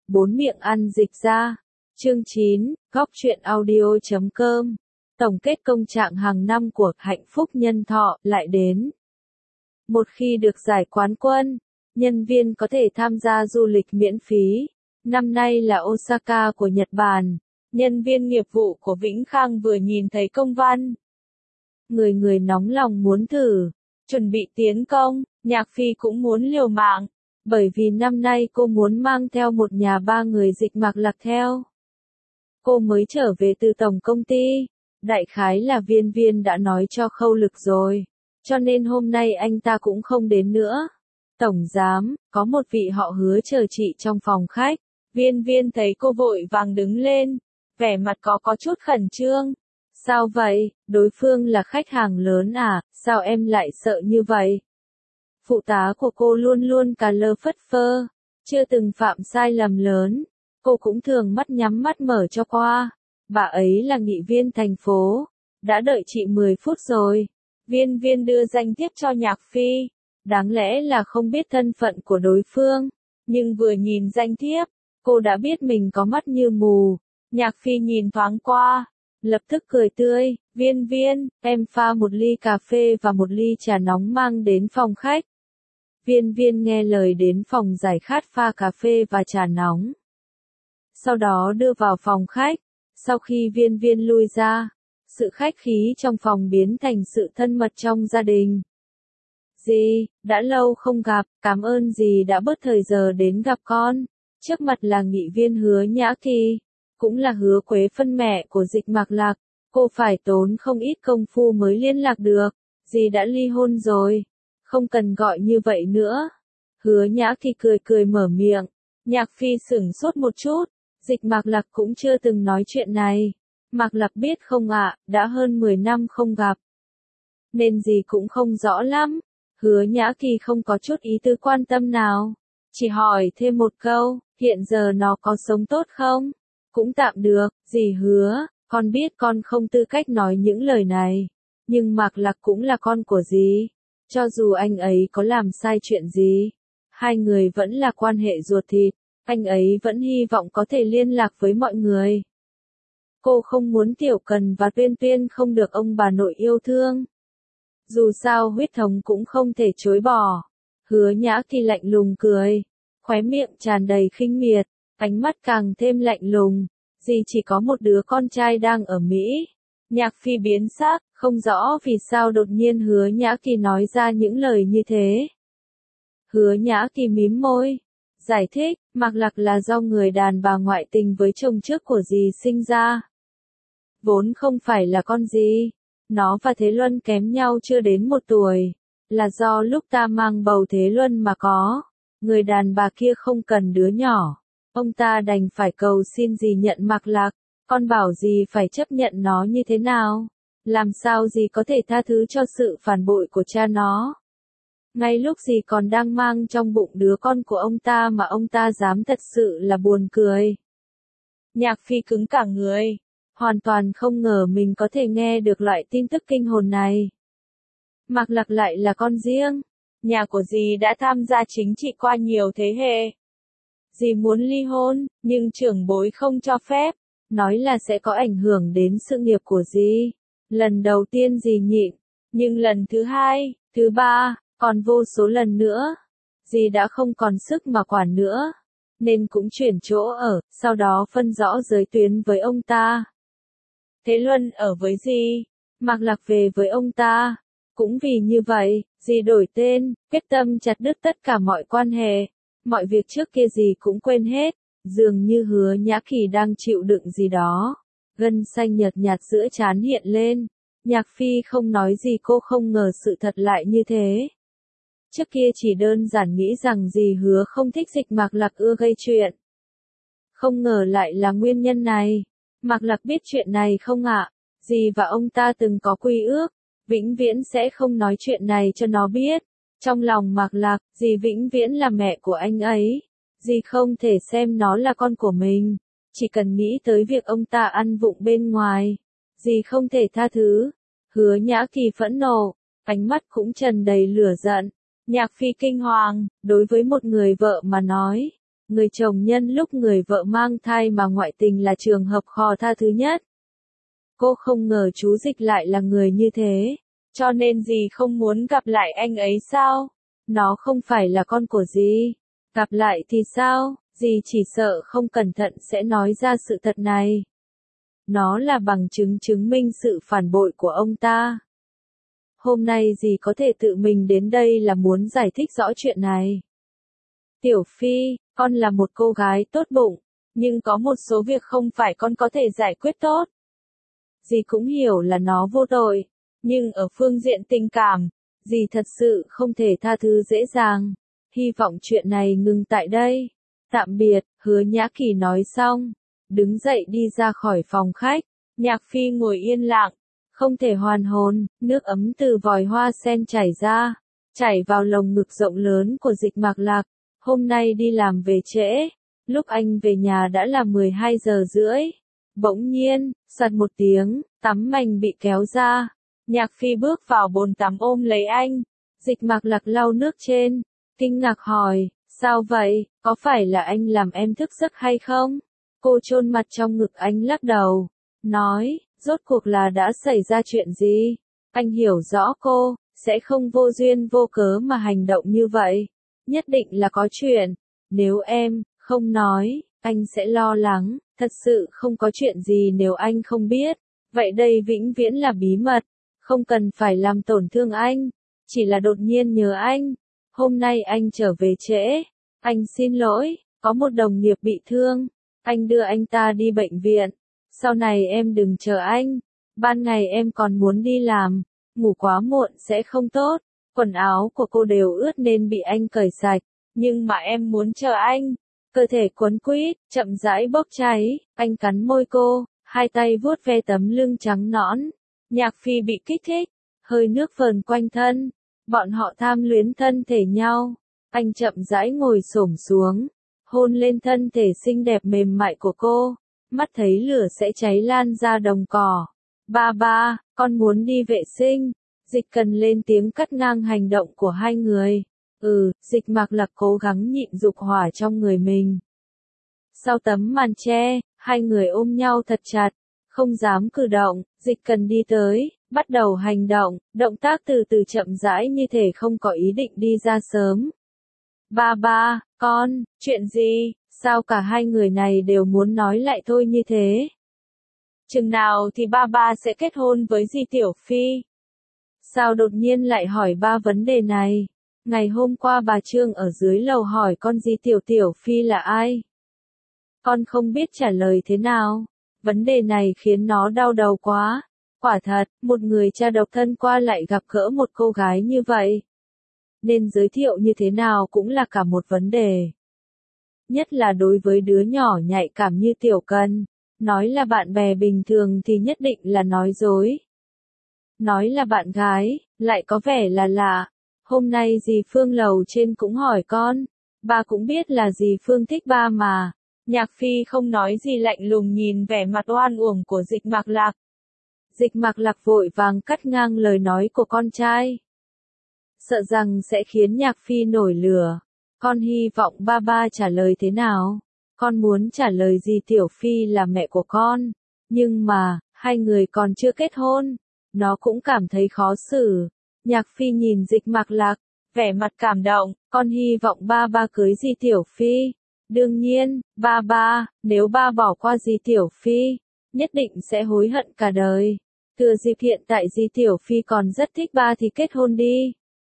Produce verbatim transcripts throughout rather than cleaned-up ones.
Bốn miệng ăn dịch ra. Chương chín, góc truyện audio chấm com. Tổng kết công trạng hàng năm của Hạnh Phúc Nhân Thọ lại đến. Một khi được giải quán quân, nhân viên có thể tham gia du lịch miễn phí. Năm nay là Osaka của Nhật Bản. Nhân viên nghiệp vụ của Vĩnh Khang vừa nhìn thấy công văn. Người người nóng lòng muốn thử, chuẩn bị tiến công, Nhạc Phi cũng muốn liều mạng, bởi vì năm nay cô muốn mang theo một nhà ba người dịch Mạc Lạc theo. Cô mới trở về từ tổng công ty, đại khái là Viên Viên đã nói cho Khâu Lực rồi, cho nên hôm nay anh ta cũng không đến nữa. Tổng giám, có một vị họ Hứa chờ chị trong phòng khách. Viên Viên thấy cô vội vàng đứng lên, vẻ mặt có có chút khẩn trương. Sao vậy, đối phương là khách hàng lớn à, sao em lại sợ như vậy? Phụ tá của cô luôn luôn cà lơ phất phơ, chưa từng phạm sai lầm lớn. Cô cũng thường mắt nhắm mắt mở cho qua. Bà ấy là nghị viên thành phố, đã đợi chị mười phút rồi. Viên Viên đưa danh thiếp cho Nhạc Phi. Đáng lẽ là không biết thân phận của đối phương, nhưng vừa nhìn danh thiếp, cô đã biết mình có mắt như mù. Nhạc Phi nhìn thoáng qua, lập tức cười tươi, Viên Viên, em pha một ly cà phê và một ly trà nóng mang đến phòng khách. Viên Viên nghe lời đến phòng giải khát pha cà phê và trà nóng. Sau đó đưa vào phòng khách, sau khi Viên Viên lui ra, sự khách khí trong phòng biến thành sự thân mật trong gia đình. Dì, đã lâu không gặp, cảm ơn dì đã bớt thời giờ đến gặp con. Trước mặt là nghị viên Hứa Nhã Kỳ, cũng là Hứa Quế Phân mẹ của dịch Mạc Lạc. Cô phải tốn không ít công phu mới liên lạc được. Dì đã ly hôn rồi, không cần gọi như vậy nữa. Hứa Nhã Kỳ cười cười mở miệng. Nhạc Phi sửng sốt một chút, dịch Mạc Lạc cũng chưa từng nói chuyện này. Mạc Lạc biết không ạ, đã hơn mười năm không gặp, nên dì cũng không rõ lắm. Hứa Nhã Kỳ không có chút ý tư quan tâm nào, chỉ hỏi thêm một câu, hiện giờ nó có sống tốt không? Cũng tạm được, dì Hứa, con biết con không tư cách nói những lời này, nhưng Mạc Lạc cũng là con của dì, cho dù anh ấy có làm sai chuyện gì, hai người vẫn là quan hệ ruột thịt, anh ấy vẫn hy vọng có thể liên lạc với mọi người. Cô không muốn Tiểu Cần và Tuyên Tuyên không được ông bà nội yêu thương. Dù sao huyết thống cũng không thể chối bỏ. Hứa Nhã Kỳ lạnh lùng cười, khóe miệng tràn đầy khinh miệt, ánh mắt càng thêm lạnh lùng. Dì chỉ có một đứa con trai đang ở Mỹ. Nhạc Phi biến sắc, không rõ vì sao đột nhiên Hứa Nhã Kỳ nói ra những lời như thế. Hứa Nhã Kỳ mím môi, giải thích, Mạc Lạc là do người đàn bà ngoại tình với chồng trước của dì sinh ra. Vốn không phải là con dì. Nó và Thế Luân kém nhau chưa đến một tuổi, là do lúc ta mang bầu Thế Luân mà có. Người đàn bà kia không cần đứa nhỏ, ông ta đành phải cầu xin dì nhận Mạc Lạc, con bảo dì phải chấp nhận nó như thế nào, làm sao dì có thể tha thứ cho sự phản bội của cha nó. Ngay lúc dì còn đang mang trong bụng đứa con của ông ta mà ông ta dám, thật sự là buồn cười. Nhạc Phi cứng cả người. Hoàn toàn không ngờ mình có thể nghe được loại tin tức kinh hồn này. Mạc Lạc lại là con riêng. Nhà của dì đã tham gia chính trị qua nhiều thế hệ. Dì muốn ly hôn, nhưng trưởng bối không cho phép. Nói là sẽ có ảnh hưởng đến sự nghiệp của dì. Lần đầu tiên dì nhịn. Nhưng lần thứ hai, thứ ba, còn vô số lần nữa. Dì đã không còn sức mà quản nữa. Nên cũng chuyển chỗ ở, sau đó phân rõ giới tuyến với ông ta. Thế Luân ở với dì, Mạc Lạc về với ông ta. Cũng vì như vậy, dì đổi tên, quyết tâm chặt đứt tất cả mọi quan hệ. Mọi việc trước kia dì cũng quên hết, dường như Hứa Nhã Kỳ đang chịu đựng gì đó. Gân xanh nhợt nhạt giữa trán hiện lên. Nhạc Phi không nói gì, cô không ngờ sự thật lại như thế. Trước kia chỉ đơn giản nghĩ rằng dì Hứa không thích dịch Mạc Lạc, ưa gây chuyện. Không ngờ lại là nguyên nhân này. Mạc Lạc biết chuyện này không ạ? Dì và ông ta từng có quy ước, vĩnh viễn sẽ không nói chuyện này cho nó biết. Trong lòng Mạc Lạc, dì vĩnh viễn là mẹ của anh ấy. Dì không thể xem nó là con của mình. Chỉ cần nghĩ tới việc ông ta ăn vụng bên ngoài, dì không thể tha thứ. Hứa Nhã Kỳ phẫn nộ, ánh mắt cũng tràn đầy lửa giận. Nhạc Phi kinh hoàng, đối với một người vợ mà nói, Người chồng nhân lúc người vợ mang thai mà ngoại tình là trường hợp khó tha thứ nhất. Cô không ngờ chú Dịch lại là người như thế, cho nên dì không muốn gặp lại anh ấy sao? Nó không phải là con của dì. Gặp lại thì sao? Dì chỉ sợ không cẩn thận sẽ nói ra sự thật này. Nó là bằng chứng chứng minh sự phản bội của ông ta. Hôm nay dì có thể tự mình đến đây là muốn giải thích rõ chuyện này. Tiểu Phi, con là một cô gái tốt bụng, nhưng có một số việc không phải con có thể giải quyết tốt. Dì cũng hiểu là nó vô tội, nhưng ở phương diện tình cảm, dì thật sự không thể tha thứ dễ dàng. Hy vọng chuyện này ngừng tại đây. Tạm biệt, Hứa Nhã Kỳ nói xong, đứng dậy đi ra khỏi phòng khách. Nhạc Phi ngồi yên lặng, không thể hoàn hồn, nước ấm từ vòi hoa sen chảy ra, chảy vào lồng ngực rộng lớn của Dịch Mạc Lạc. Hôm nay đi làm về trễ, lúc anh về nhà đã là mười hai giờ rưỡi. Bỗng nhiên, sạt một tiếng, tắm mành bị kéo ra. Nhạc Phi bước vào bồn tắm ôm lấy anh. Dịch Mạc Lạc lau nước trên, kinh ngạc hỏi, sao vậy, có phải là anh làm em thức giấc hay không? Cô chôn mặt trong ngực anh lắc đầu, nói, rốt cuộc là đã xảy ra chuyện gì? Anh hiểu rõ cô, sẽ không vô duyên vô cớ mà hành động như vậy. Nhất định là có chuyện. Nếu em không nói, anh sẽ lo lắng. Thật sự không có chuyện gì nếu anh không biết. Vậy đây vĩnh viễn là bí mật. Không cần phải làm tổn thương anh. Chỉ là đột nhiên nhớ anh. Hôm nay anh trở về trễ. Anh xin lỗi, có một đồng nghiệp bị thương. Anh đưa anh ta đi bệnh viện. Sau này em đừng chờ anh. Ban ngày em còn muốn đi làm. Ngủ quá muộn sẽ không tốt. Quần áo của cô đều ướt nên bị anh cởi sạch. Nhưng mà em muốn chờ anh. Cơ thể cuốn quýt, chậm rãi bốc cháy. Anh cắn môi cô, hai tay vuốt ve tấm lưng trắng nõn. Nhạc Phi bị kích thích, hơi nước vờn quanh thân. Bọn họ tham luyến thân thể nhau. Anh chậm rãi ngồi xổm xuống, hôn lên thân thể xinh đẹp mềm mại của cô. Mắt thấy lửa sẽ cháy lan ra đồng cỏ. Ba ba, con muốn đi vệ sinh. Dịch Cần lên tiếng cắt ngang hành động của hai người. Ừ, Dịch Mạc Lạc cố gắng nhịn dục hỏa trong người mình. Sau tấm màn che, hai người ôm nhau thật chặt, không dám cử động. Dịch Cần đi tới, bắt đầu hành động, động tác từ từ chậm rãi như thể không có ý định đi ra sớm. Ba ba, con, chuyện gì, sao cả hai người này đều muốn nói lại thôi như thế? Chừng nào thì ba ba sẽ kết hôn với Di Tiểu Phi? Sao đột nhiên lại hỏi ba vấn đề này? Ngày hôm qua bà Trương ở dưới lầu hỏi con Di Tiểu Tiểu Phi là ai? Con không biết trả lời thế nào. Vấn đề này khiến nó đau đầu quá. Quả thật, một người cha độc thân qua lại gặp gỡ một cô gái như vậy. Nên giới thiệu như thế nào cũng là cả một vấn đề. Nhất là đối với đứa nhỏ nhạy cảm như Tiểu Cần. Nói là bạn bè bình thường thì nhất định là nói dối. Nói là bạn gái, lại có vẻ là lạ. Hôm nay dì Phương lầu trên cũng hỏi con. Ba cũng biết là dì Phương thích ba mà. Nhạc Phi không nói gì lạnh lùng nhìn vẻ mặt oan uổng của Dịch Mạc Lạc. Dịch Mạc Lạc vội vàng cắt ngang lời nói của con trai. Sợ rằng sẽ khiến Nhạc Phi nổi lửa. Con hy vọng ba ba trả lời thế nào? Con muốn trả lời gì Tiểu Phi là mẹ của con. Nhưng mà, hai người còn chưa kết hôn. Nó cũng cảm thấy khó xử. Nhạc Phi nhìn Dịch Mạc Lạc, vẻ mặt cảm động. Con hy vọng ba ba cưới Di Tiểu Phi. Đương nhiên, ba ba, nếu ba bỏ qua Di Tiểu Phi, nhất định sẽ hối hận cả đời. Thừa dịp hiện tại Di Tiểu Phi còn rất thích ba thì kết hôn đi.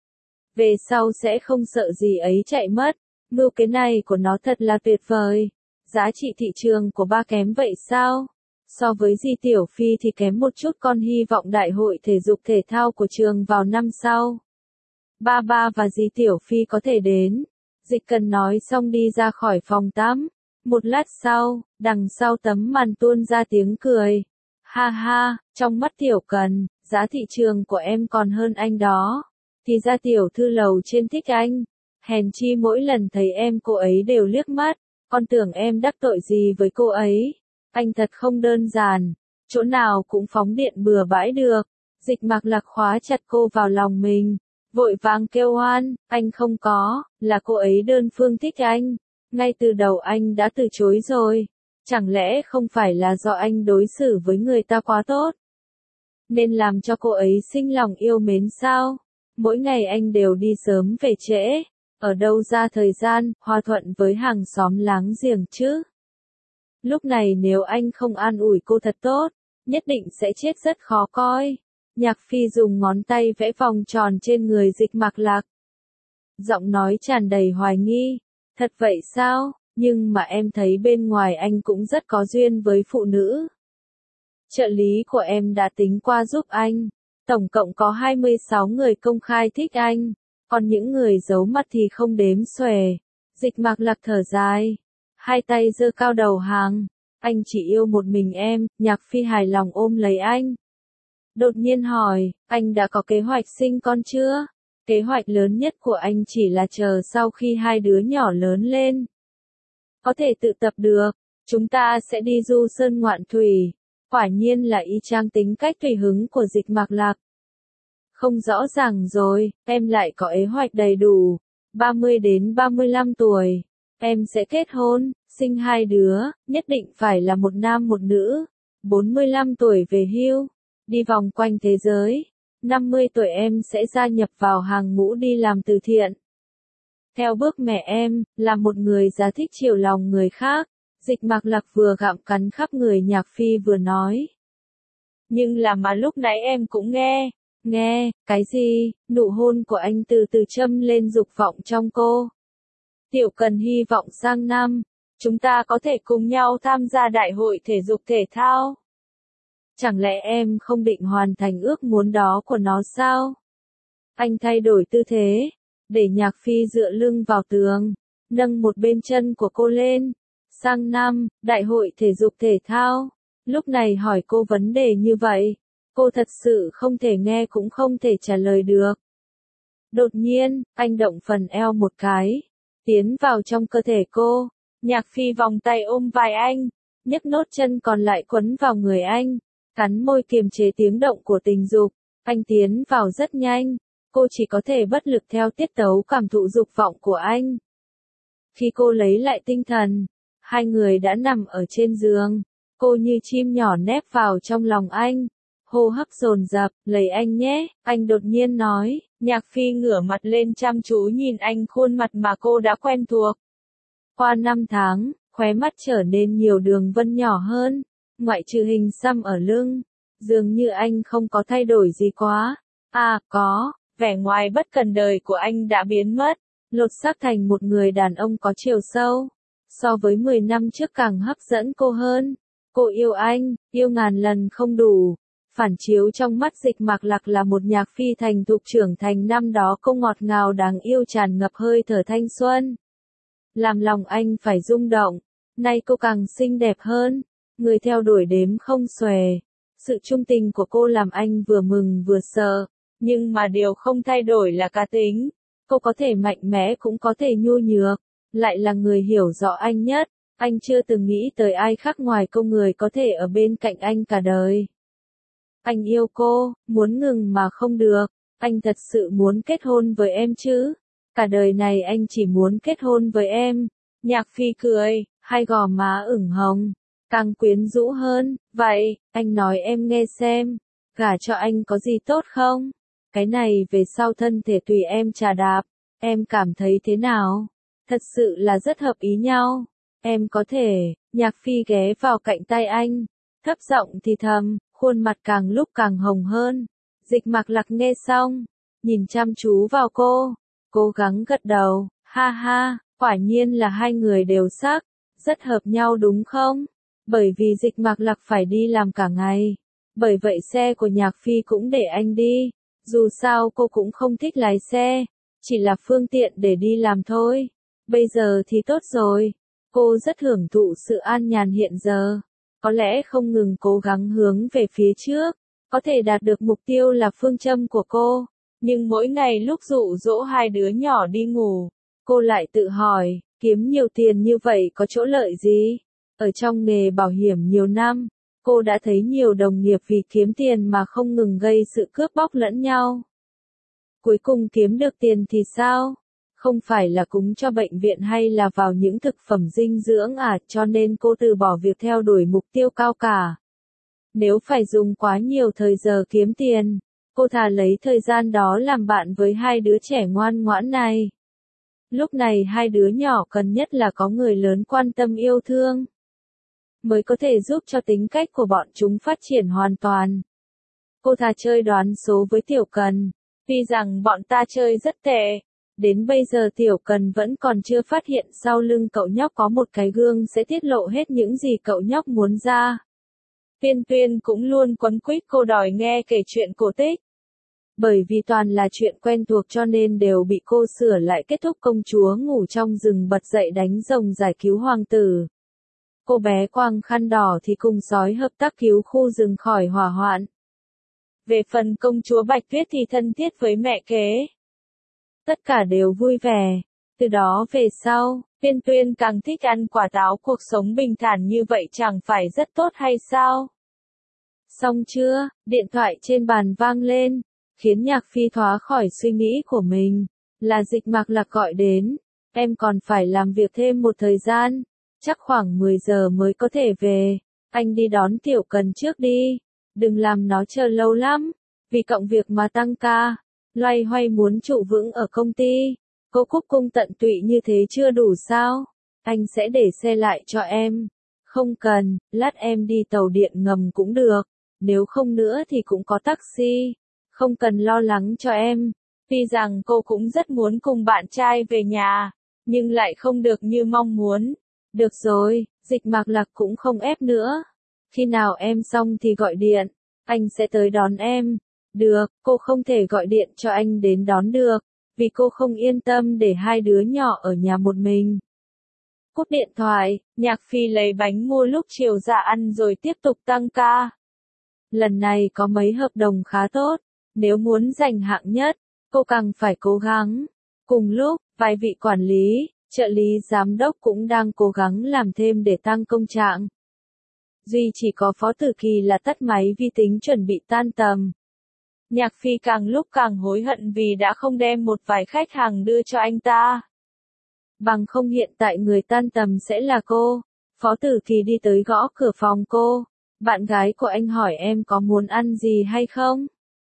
Về sau sẽ không sợ gì ấy chạy mất. Mưu kế này của nó thật là tuyệt vời. Giá trị thị trường của ba kém vậy sao? So với Di Tiểu Phi thì kém một chút. Con hy vọng đại hội thể dục thể thao của trường vào năm sau. Ba ba và Di Tiểu Phi có thể đến. Dịch Cần nói xong đi ra khỏi phòng tắm. Một lát sau, đằng sau tấm màn tuôn ra tiếng cười. Ha ha, trong mắt Tiểu Cần, giá thị trường của em còn hơn anh đó. Thì ra tiểu thư lầu trên thích anh. Hèn chi mỗi lần thấy em cô ấy đều liếc mắt. Con tưởng em đắc tội gì với cô ấy. Anh thật không đơn giản. Chỗ nào cũng phóng điện bừa bãi được. Dịch Mạc Lạc khóa chặt cô vào lòng mình. Vội vàng kêu oan, anh không có, là cô ấy đơn phương thích anh. Ngay từ đầu anh đã từ chối rồi. Chẳng lẽ không phải là do anh đối xử với người ta quá tốt, nên làm cho cô ấy sinh lòng yêu mến sao? Mỗi ngày anh đều đi sớm về trễ, ở đâu ra thời gian hòa thuận với hàng xóm láng giềng chứ? Lúc này nếu anh không an ủi cô thật tốt, nhất định sẽ chết rất khó coi. Nhạc Phi dùng ngón tay vẽ vòng tròn trên người Dịch Mạc Lạc. Giọng nói tràn đầy hoài nghi. Thật vậy sao? Nhưng mà em thấy bên ngoài anh cũng rất có duyên với phụ nữ. Trợ lý của em đã tính qua giúp anh. Tổng cộng có hai mươi sáu người công khai thích anh. Còn những người giấu mặt thì không đếm xuể. Dịch Mạc Lạc thở dài. Hai tay giơ cao đầu hàng. Anh chỉ yêu một mình em. Nhạc Phi hài lòng ôm lấy anh. Đột nhiên hỏi, anh đã có kế hoạch sinh con chưa? Kế hoạch lớn nhất của anh chỉ là chờ sau khi hai đứa nhỏ lớn lên. Có thể tự tập được, chúng ta sẽ đi du sơn ngoạn thủy. Quả nhiên là y chang tính cách tùy hứng của Dịch Mạc Lạc. Không rõ ràng rồi, em lại có kế hoạch đầy đủ. ba mươi đến ba mươi lăm tuổi, em sẽ kết hôn, sinh hai đứa, nhất định phải là một nam một nữ. bốn mươi lăm tuổi về hưu, đi vòng quanh thế giới. năm mươi tuổi em sẽ gia nhập vào hàng ngũ đi làm từ thiện. Theo bước mẹ em, là một người già thích chiều lòng người khác. Dịch Mạc Lạc vừa gặm cắn khắp người Nhạc Phi vừa nói. Nhưng là mà lúc nãy em cũng nghe. Nghe, cái gì? Nụ hôn của anh từ từ châm lên dục vọng trong cô. Tiểu Cần hy vọng sang năm, chúng ta có thể cùng nhau tham gia đại hội thể dục thể thao. Chẳng lẽ em không định hoàn thành ước muốn đó của nó sao? Anh thay đổi tư thế, để Nhạc Phi dựa lưng vào tường, nâng một bên chân của cô lên. Sang năm, đại hội thể dục thể thao. Lúc này hỏi cô vấn đề như vậy, cô thật sự không thể nghe cũng không thể trả lời được. Đột nhiên, anh động phần eo một cái, tiến vào trong cơ thể cô. Nhạc Phi vòng tay ôm vai anh, nhấc nốt chân còn lại quấn vào người anh, cắn môi kiềm chế tiếng động của tình dục. Anh tiến vào rất nhanh, cô chỉ có thể bất lực theo tiết tấu cảm thụ dục vọng của anh. Khi cô lấy lại tinh thần, hai người đã nằm ở trên giường, cô như chim nhỏ nép vào trong lòng anh, hô hấp dồn dập, lấy anh nhé, anh đột nhiên nói. Nhạc Phi ngửa mặt lên chăm chú nhìn anh, khuôn mặt mà cô đã quen thuộc. Qua năm tháng, khóe mắt trở nên nhiều đường vân nhỏ hơn, ngoại trừ hình xăm ở lưng, dường như anh không có thay đổi gì quá. À, có, vẻ ngoài bất cần đời của anh đã biến mất, lột xác thành một người đàn ông có chiều sâu. So với mười năm trước càng hấp dẫn cô hơn. Cô yêu anh, yêu ngàn lần không đủ. Phản chiếu trong mắt Dịch Mạc Lạc là một Nhạc Phi thành thục trưởng thành năm đó, cô ngọt ngào đáng yêu tràn ngập hơi thở thanh xuân. Làm lòng anh phải rung động. Nay cô càng xinh đẹp hơn, người theo đuổi đếm không xuể. Sự trung tình của cô làm anh vừa mừng vừa sợ, nhưng mà điều không thay đổi là cá tính. Cô có thể mạnh mẽ cũng có thể nhu nhược, lại là người hiểu rõ anh nhất. Anh chưa từng nghĩ tới ai khác ngoài cô người có thể ở bên cạnh anh cả đời. Anh yêu cô, muốn ngừng mà không được. Anh thật sự muốn kết hôn với em chứ? Cả đời này anh chỉ muốn kết hôn với em. Nhạc Phi cười, hai gò má ửng hồng, càng quyến rũ hơn. Vậy, anh nói em nghe xem, gả cho anh có gì tốt không? Cái này về sau thân thể tùy em chà đạp, em cảm thấy thế nào? Thật sự là rất hợp ý nhau. Em có thể. Nhạc Phi ghé vào cạnh tay anh, thấp giọng thì thầm, khuôn mặt càng lúc càng hồng hơn. Dịch Mạc Lạc nghe xong, nhìn chăm chú vào cô, cố gắng gật đầu. Ha ha, quả nhiên là hai người đều sắc, rất hợp nhau đúng không? Bởi vì Dịch Mạc Lạc phải đi làm cả ngày, bởi vậy xe của Nhạc Phi cũng để anh đi. Dù sao cô cũng không thích lái xe, chỉ là phương tiện để đi làm thôi. Bây giờ thì tốt rồi, cô rất hưởng thụ sự an nhàn hiện giờ. Có lẽ không ngừng cố gắng hướng về phía trước, có thể đạt được mục tiêu là phương châm của cô. Nhưng mỗi ngày lúc dụ dỗ hai đứa nhỏ đi ngủ, cô lại tự hỏi, kiếm nhiều tiền như vậy có chỗ lợi gì? Ở trong nghề bảo hiểm nhiều năm, cô đã thấy nhiều đồng nghiệp vì kiếm tiền mà không ngừng gây sự cướp bóc lẫn nhau. Cuối cùng kiếm được tiền thì sao? Không phải là cúng cho bệnh viện hay là vào những thực phẩm dinh dưỡng à, cho nên cô từ bỏ việc theo đuổi mục tiêu cao cả. Nếu phải dùng quá nhiều thời giờ kiếm tiền, cô thà lấy thời gian đó làm bạn với hai đứa trẻ ngoan ngoãn này. Lúc này hai đứa nhỏ cần nhất là có người lớn quan tâm yêu thương, mới có thể giúp cho tính cách của bọn chúng phát triển hoàn toàn. Cô thà chơi đoán số với Tiểu Cần, tuy rằng bọn ta chơi rất tệ. Đến bây giờ Tiểu Cần vẫn còn chưa phát hiện sau lưng cậu nhóc có một cái gương sẽ tiết lộ hết những gì cậu nhóc muốn ra. Tuyên Tuyên cũng luôn quấn quýt cô đòi nghe kể chuyện cổ tích. Bởi vì toàn là chuyện quen thuộc cho nên đều bị cô sửa lại. Kết thúc công chúa ngủ trong rừng bật dậy đánh rồng giải cứu hoàng tử. Cô bé quàng khăn đỏ thì cùng sói hợp tác cứu khu rừng khỏi hỏa hoạn. Về phần công chúa Bạch Tuyết thì thân thiết với mẹ kế. Tất cả đều vui vẻ. Từ đó về sau, Tuyên Tuyên càng thích ăn quả táo. Cuộc sống bình thản như vậy chẳng phải rất tốt hay sao? Xong chưa? Điện thoại trên bàn vang lên, khiến Nhạc Phi thoát khỏi suy nghĩ của mình. Là Dịch Mạc Lạc gọi đến. Em còn phải làm việc thêm một thời gian. Chắc khoảng mười giờ mới có thể về. Anh đi đón Tiểu Cần trước đi. Đừng làm nó chờ lâu lắm. Vì cộng việc mà tăng ca. Loay hoay muốn trụ vững ở công ty. Cô Cúc Cung tận tụy như thế chưa đủ sao? Anh sẽ để xe lại cho em. Không cần, lát em đi tàu điện ngầm cũng được. Nếu không nữa thì cũng có taxi. Không cần lo lắng cho em. Tuy rằng cô cũng rất muốn cùng bạn trai về nhà, nhưng lại không được như mong muốn. Được rồi, Dịch Mạc Lạc cũng không ép nữa. Khi nào em xong thì gọi điện, anh sẽ tới đón em. Được, cô không thể gọi điện cho anh đến đón được, vì cô không yên tâm để hai đứa nhỏ ở nhà một mình. Cúp điện thoại, Nhạc Phi lấy bánh mua lúc chiều ra ăn rồi tiếp tục tăng ca. Lần này có mấy hợp đồng khá tốt, nếu muốn giành hạng nhất, cô càng phải cố gắng. Cùng lúc, vài vị quản lý, trợ lý giám đốc cũng đang cố gắng làm thêm để tăng công trạng. Duy chỉ có Phó Tử Kỳ là tắt máy vi tính chuẩn bị tan tầm. Nhạc Phi càng lúc càng hối hận vì đã không đem một vài khách hàng đưa cho anh ta. Bằng không hiện tại người tan tầm sẽ là cô. Phó Tử Kỳ đi tới gõ cửa phòng cô. Bạn gái của anh hỏi em có muốn ăn gì hay không?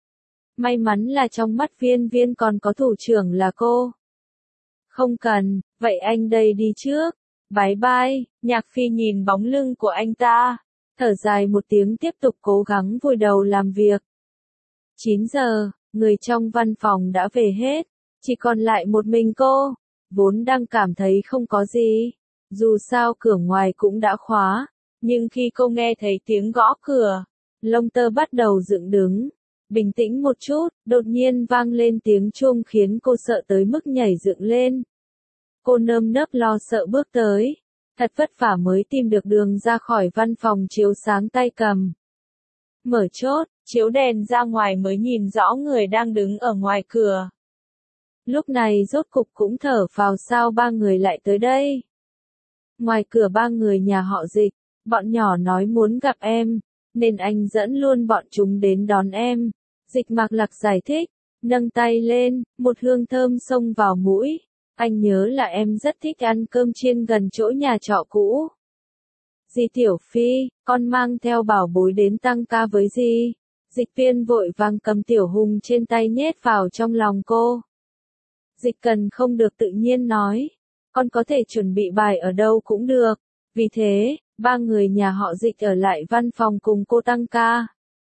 May mắn là trong mắt Viên Viên còn có thủ trưởng là cô. Không cần, vậy anh đây đi trước. Bye bye. Nhạc Phi nhìn bóng lưng của anh ta, thở dài một tiếng tiếp tục cố gắng vùi đầu làm việc. chín giờ, người trong văn phòng đã về hết, chỉ còn lại một mình cô, vốn đang cảm thấy không có gì. Dù sao cửa ngoài cũng đã khóa, nhưng khi cô nghe thấy tiếng gõ cửa, lông tơ bắt đầu dựng đứng. Bình tĩnh một chút, đột nhiên vang lên tiếng chuông khiến cô sợ tới mức nhảy dựng lên. Cô nơm nớp lo sợ bước tới. Thật vất vả mới tìm được đường ra khỏi văn phòng chiếu sáng tay cầm. Mở chốt, chiếu đèn ra ngoài mới nhìn rõ người đang đứng ở ngoài cửa. Lúc này rốt cục cũng thở phào sao ba người lại tới đây. Ngoài cửa ba người nhà họ Dịch, bọn nhỏ nói muốn gặp em, nên anh dẫn luôn bọn chúng đến đón em. Dịch Mạc Lạc giải thích, nâng tay lên, một hương thơm xông vào mũi. Anh nhớ là em rất thích ăn cơm chiên gần chỗ nhà trọ cũ. Dì Tiểu Phi, con mang theo bảo bối đến tăng ca với dì. Dịch Viên vội vàng cầm Tiểu Hùng trên tay nhét vào trong lòng cô. Dịch Cần không được tự nhiên nói, con có thể chuẩn bị bài ở đâu cũng được. Vì thế, ba người nhà họ Dịch ở lại văn phòng cùng cô tăng ca.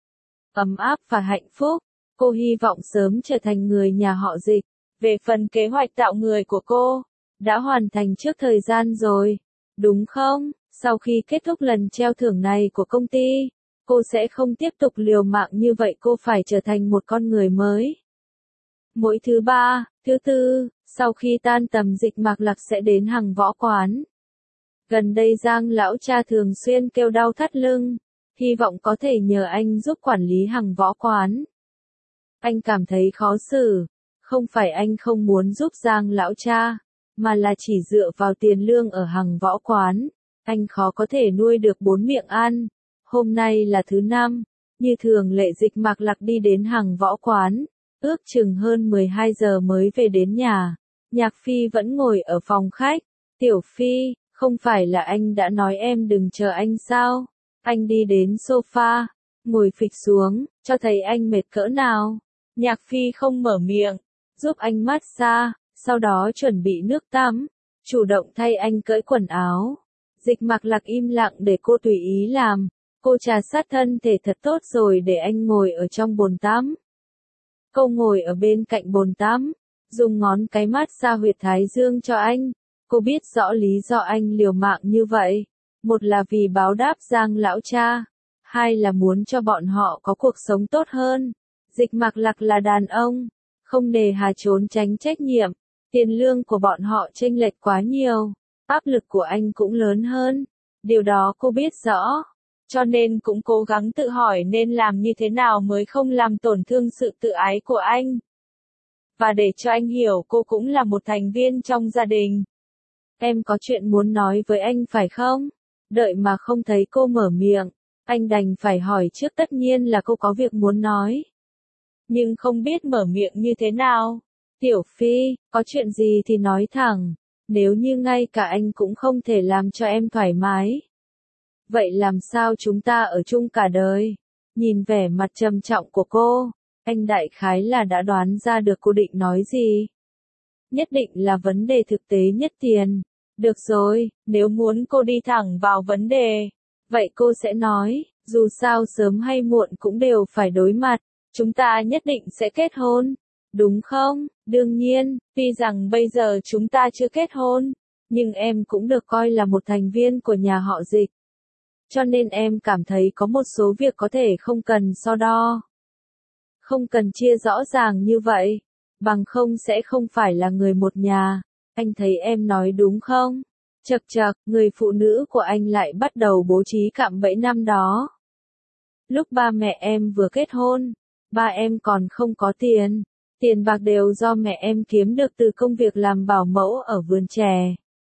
Ấm áp và hạnh phúc, cô hy vọng sớm trở thành người nhà họ Dịch. Về phần kế hoạch tạo người của cô, đã hoàn thành trước thời gian rồi, đúng không? Sau khi kết thúc lần treo thưởng này của công ty, cô sẽ không tiếp tục liều mạng như vậy, cô phải trở thành một con người mới. Mỗi thứ ba, thứ tư, sau khi tan tầm Dịch Mạc Lạc sẽ đến Hằng Võ Quán. Gần đây Giang lão cha thường xuyên kêu đau thắt lưng, hy vọng có thể nhờ anh giúp quản lý Hằng Võ Quán. Anh cảm thấy khó xử. Không phải anh không muốn giúp Giang lão cha, mà là chỉ dựa vào tiền lương ở Hằng Võ Quán, anh khó có thể nuôi được bốn miệng ăn. Hôm nay là thứ năm, như thường lệ Dịch Mạc Lạc đi đến Hằng Võ Quán, ước chừng hơn mười hai giờ mới về đến nhà. Nhạc Phi vẫn ngồi ở phòng khách. Tiểu Phi, không phải là anh đã nói em đừng chờ anh sao? Anh đi đến sofa, ngồi phịch xuống, cho thấy anh mệt cỡ nào. Nhạc Phi không mở miệng, giúp anh massage, sau đó chuẩn bị nước tắm, chủ động thay anh cởi quần áo. Dịch Mặc Lạc im lặng để cô tùy ý làm, cô trà sát thân thể thật tốt rồi để anh ngồi ở trong bồn tắm. Cô ngồi ở bên cạnh bồn tắm, dùng ngón cái massage huyệt thái dương cho anh. Cô biết rõ lý do anh liều mạng như vậy, một là vì báo đáp Giang lão cha, hai là muốn cho bọn họ có cuộc sống tốt hơn. Dịch Mặc Lạc là đàn ông, không nề hà trốn tránh trách nhiệm, tiền lương của bọn họ chênh lệch quá nhiều, áp lực của anh cũng lớn hơn, điều đó cô biết rõ, cho nên cũng cố gắng tự hỏi nên làm như thế nào mới không làm tổn thương sự tự ái của anh. Và để cho anh hiểu cô cũng là một thành viên trong gia đình. Em có chuyện muốn nói với anh phải không? Đợi mà không thấy cô mở miệng, anh đành phải hỏi trước, tất nhiên là cô có việc muốn nói. Nhưng không biết mở miệng như thế nào. Tiểu Phi, có chuyện gì thì nói thẳng, nếu như ngay cả anh cũng không thể làm cho em thoải mái. Vậy làm sao chúng ta ở chung cả đời? Nhìn vẻ mặt trầm trọng của cô, anh đại khái là đã đoán ra được cô định nói gì. Nhất định là vấn đề thực tế nhất tiền. Được rồi, nếu muốn cô đi thẳng vào vấn đề, vậy cô sẽ nói, dù sao sớm hay muộn cũng đều phải đối mặt, chúng ta nhất định sẽ kết hôn, đúng không? Đương nhiên, tuy rằng bây giờ chúng ta chưa kết hôn, nhưng em cũng được coi là một thành viên của nhà họ Dịch. Cho nên em cảm thấy có một số việc có thể không cần so đo. Không cần chia rõ ràng như vậy, bằng không sẽ không phải là người một nhà. Anh thấy em nói đúng không? Chậc chậc, người phụ nữ của anh lại bắt đầu bố trí cạm bẫy năm đó. Lúc ba mẹ em vừa kết hôn, ba em còn không có tiền. Tiền bạc đều do mẹ em kiếm được từ công việc làm bảo mẫu ở vườn chè.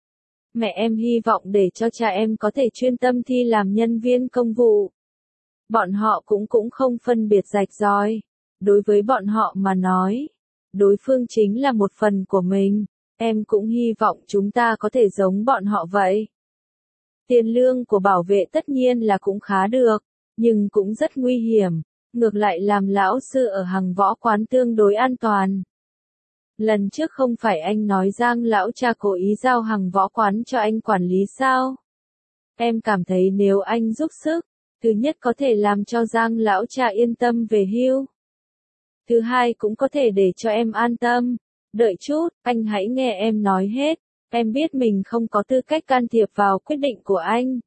Mẹ em hy vọng để cho cha em có thể chuyên tâm thi làm nhân viên công vụ. Bọn họ cũng cũng không phân biệt rạch ròi. Đối với bọn họ mà nói, đối phương chính là một phần của mình. Em cũng hy vọng chúng ta có thể giống bọn họ vậy. Tiền lương của bảo vệ tất nhiên là cũng khá được, nhưng cũng rất nguy hiểm. Ngược lại làm lão sư ở Hằng Võ Quán tương đối an toàn. Lần trước không phải anh nói Giang lão cha cố ý giao Hằng Võ Quán cho anh quản lý sao? Em cảm thấy nếu anh giúp sức, thứ nhất có thể làm cho Giang lão cha yên tâm về hưu. Thứ hai cũng có thể để cho em an tâm. Đợi chút, anh hãy nghe em nói hết. Em biết mình không có tư cách can thiệp vào quyết định của anh.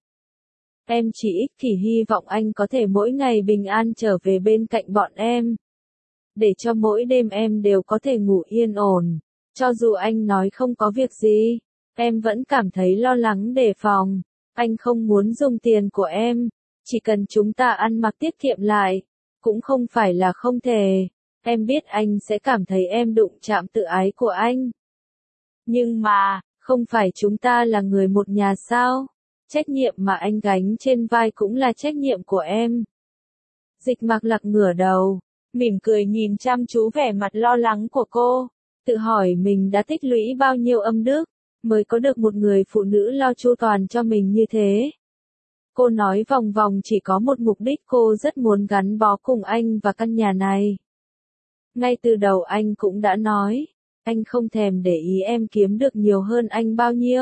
Em chỉ ích kỷ hy vọng anh có thể mỗi ngày bình an trở về bên cạnh bọn em. Để cho mỗi đêm em đều có thể ngủ yên ổn. Cho dù anh nói không có việc gì, em vẫn cảm thấy lo lắng đề phòng. Anh không muốn dùng tiền của em. Chỉ cần chúng ta ăn mặc tiết kiệm lại, cũng không phải là không thể. Em biết anh sẽ cảm thấy em đụng chạm tự ái của anh. Nhưng mà, không phải chúng ta là người một nhà sao? Trách nhiệm mà anh gánh trên vai cũng là trách nhiệm của em. Dịch Mặc Lạc ngửa đầu, mỉm cười nhìn chăm chú vẻ mặt lo lắng của cô, tự hỏi mình đã tích lũy bao nhiêu âm đức, mới có được một người phụ nữ lo chu toàn cho mình như thế. Cô nói vòng vòng chỉ có một mục đích, cô rất muốn gắn bó cùng anh và căn nhà này. Ngay từ đầu anh cũng đã nói, anh không thèm để ý em kiếm được nhiều hơn anh bao nhiêu.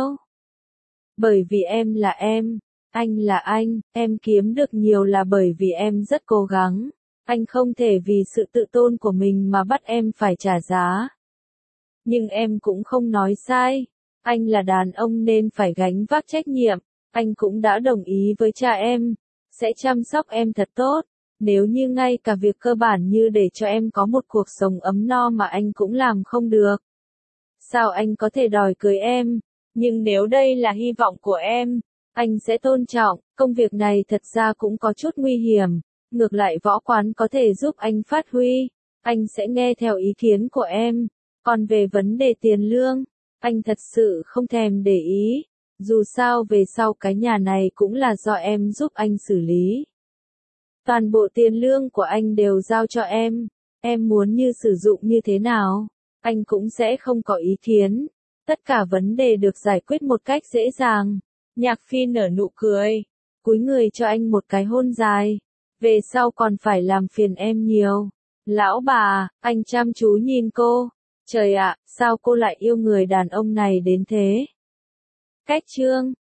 Bởi vì em là em, anh là anh, em kiếm được nhiều là bởi vì em rất cố gắng. Anh không thể vì sự tự tôn của mình mà bắt em phải trả giá. Nhưng em cũng không nói sai, anh là đàn ông nên phải gánh vác trách nhiệm. Anh cũng đã đồng ý với cha em, sẽ chăm sóc em thật tốt. Nếu như ngay cả việc cơ bản như để cho em có một cuộc sống ấm no mà anh cũng làm không được, sao anh có thể đòi cưới em? Nhưng nếu đây là hy vọng của em, anh sẽ tôn trọng. Công việc này thật ra cũng có chút nguy hiểm, ngược lại võ quán có thể giúp anh phát huy, anh sẽ nghe theo ý kiến của em. Còn về vấn đề tiền lương, anh thật sự không thèm để ý, dù sao về sau cái nhà này cũng là do em giúp anh xử lý. Toàn bộ tiền lương của anh đều giao cho em, em muốn như sử dụng như thế nào, anh cũng sẽ không có ý kiến. Tất cả vấn đề được giải quyết một cách dễ dàng. Nhạc Phi nở nụ cười, cúi người cho anh một cái hôn dài. Về sau còn phải làm phiền em nhiều. Lão bà, anh chăm chú nhìn cô. Trời ạ, sao cô lại yêu người đàn ông này đến thế? Cách chương